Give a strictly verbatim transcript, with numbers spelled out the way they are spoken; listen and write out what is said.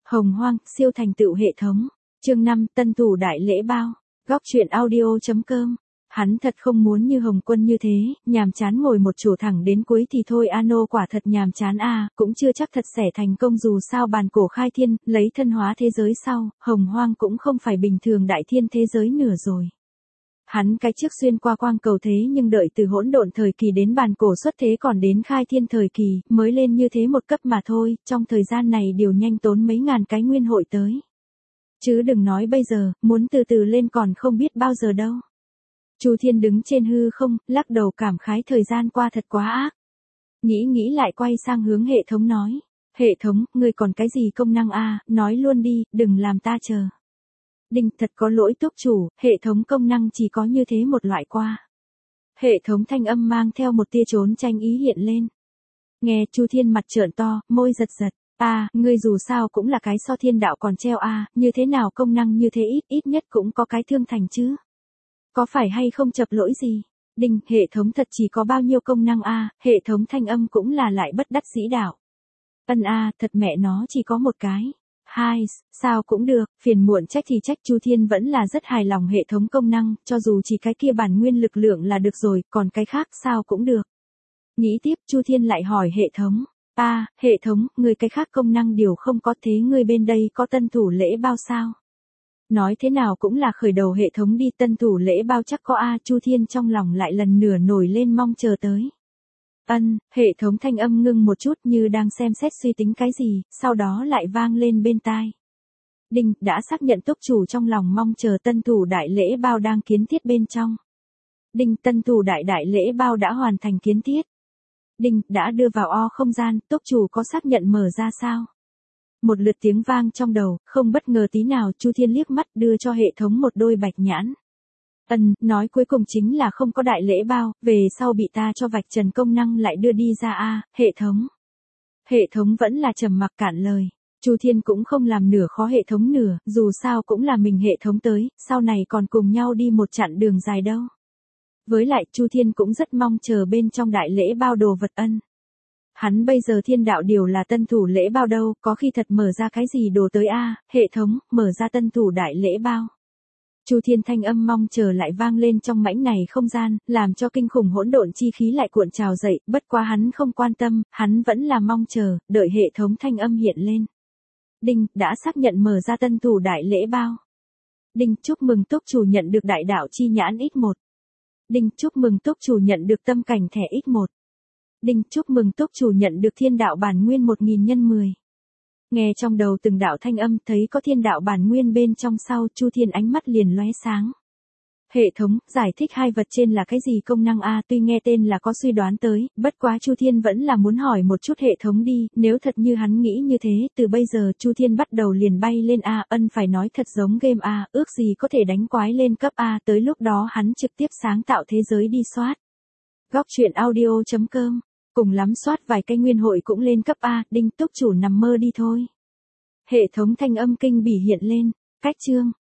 Hồng Hoang, siêu thành tựu hệ thống. Chương năm, tân thủ đại lễ bao. Góc truyện audio.com. Hắn thật không muốn như Hồng Quân như thế, nhàm chán ngồi một chỗ thẳng đến cuối thì thôi. Ano quả thật nhàm chán a, cũng chưa chắc thật sẽ thành công, dù sao bàn cổ khai thiên, lấy thân hóa thế giới sau, Hồng Hoang cũng không phải bình thường đại thiên thế giới nửa rồi. Hắn cái trước xuyên qua quang cầu thế nhưng đợi từ hỗn độn thời kỳ đến bàn cổ xuất thế còn đến khai thiên thời kỳ, mới lên như thế một cấp mà thôi, trong thời gian này điều nhanh tốn mấy ngàn cái nguyên hội tới. Chứ đừng nói bây giờ, muốn từ từ lên còn không biết bao giờ đâu. Chu Thiên đứng trên hư không, lắc đầu cảm khái thời gian qua thật quá ác. Nghĩ nghĩ lại quay sang hướng hệ thống nói. Hệ thống, ngươi còn cái gì công năng a, nói luôn đi, đừng làm ta chờ. Đinh, thật có lỗi túc chủ, hệ thống công năng chỉ có như thế một loại qua. Hệ thống thanh âm mang theo một tia trốn tranh ý hiện lên. Nghe Chu Thiên mặt trợn to, môi giật giật. A, à, ngươi dù sao cũng là cái so thiên đạo còn treo a, à, như thế nào công năng như thế ít, ít nhất cũng có cái thương thành chứ. Có phải hay không chập lỗi gì? Đinh, hệ thống thật chỉ có bao nhiêu công năng a, à, hệ thống thanh âm cũng là lại bất đắc dĩ đạo. Ân a, à, thật mẹ nó chỉ có một cái. Hai, sao cũng được, phiền muộn trách thì trách. Chu Thiên vẫn là rất hài lòng hệ thống công năng, cho dù chỉ cái kia bản nguyên lực lượng là được rồi, còn cái khác sao cũng được. Nghĩ tiếp, Chu Thiên lại hỏi hệ thống. A, à, hệ thống, người cái khác công năng đều không có, thế ngươi bên đây có tân thủ lễ bao sao? Nói thế nào cũng là khởi đầu hệ thống đi, tân thủ lễ bao chắc có a. Chu Thiên trong lòng lại lần nửa nổi lên mong chờ tới. Ân, hệ thống thanh âm ngưng một chút như đang xem xét suy tính cái gì, sau đó lại vang lên bên tai. Đinh, đã xác nhận túc chủ trong lòng mong chờ tân thủ đại lễ bao đang kiến thiết bên trong. Đinh, tân thủ đại đại lễ bao đã hoàn thành kiến thiết. Đinh, đã đưa vào o không gian, túc chủ có xác nhận mở ra sao? Một lượt tiếng vang trong đầu, không bất ngờ tí nào. Chu Thiên liếc mắt đưa cho hệ thống một đôi bạch nhãn. Ân, nói cuối cùng chính là không có đại lễ bao, về sau bị ta cho vạch trần công năng lại đưa đi ra a, à, hệ thống. Hệ thống vẫn là trầm mặc cạn lời. Chu Thiên cũng không làm nửa khó hệ thống nửa, dù sao cũng là mình hệ thống tới, sau này còn cùng nhau đi một chặng đường dài đâu. Với lại Chu Thiên cũng rất mong chờ bên trong đại lễ bao đồ vật ân. Hắn bây giờ thiên đạo điều là tân thủ lễ bao đâu, có khi thật mở ra cái gì đồ tới a, à, hệ thống, mở ra tân thủ đại lễ bao. Chu Thiên thanh âm mong chờ lại vang lên trong mảnh này không gian, làm cho kinh khủng hỗn độn chi khí lại cuộn trào dậy, bất quá hắn không quan tâm, hắn vẫn là mong chờ, đợi hệ thống thanh âm hiện lên. Đinh, đã xác nhận mở ra tân thủ đại lễ bao. Đinh, chúc mừng túc chủ nhận được đại đạo chi nhãn ích một. Đinh, chúc mừng túc chủ nhận được tâm cảnh thẻ ích một. Đinh, chúc mừng túc chủ nhận được thiên đạo bản nguyên một nghìn nhân mười. Nghe trong đầu từng đạo thanh âm, thấy có thiên đạo bản nguyên bên trong sau, Chu Thiên ánh mắt liền lóe sáng. Hệ thống, giải thích hai vật trên là cái gì công năng a, tuy nghe tên là có suy đoán tới, bất quá Chu Thiên vẫn là muốn hỏi một chút hệ thống đi, nếu thật như hắn nghĩ như thế, từ bây giờ Chu Thiên bắt đầu liền bay lên a, ân phải nói thật giống game a, ước gì có thể đánh quái lên cấp a, tới lúc đó hắn trực tiếp sáng tạo thế giới đi soát. Góc truyện audio.com. Cùng lắm soát vài cây nguyên hội cũng lên cấp A, đinh túc chủ nằm mơ đi thôi. Hệ thống thanh âm kinh bỉ hiện lên, cách chương.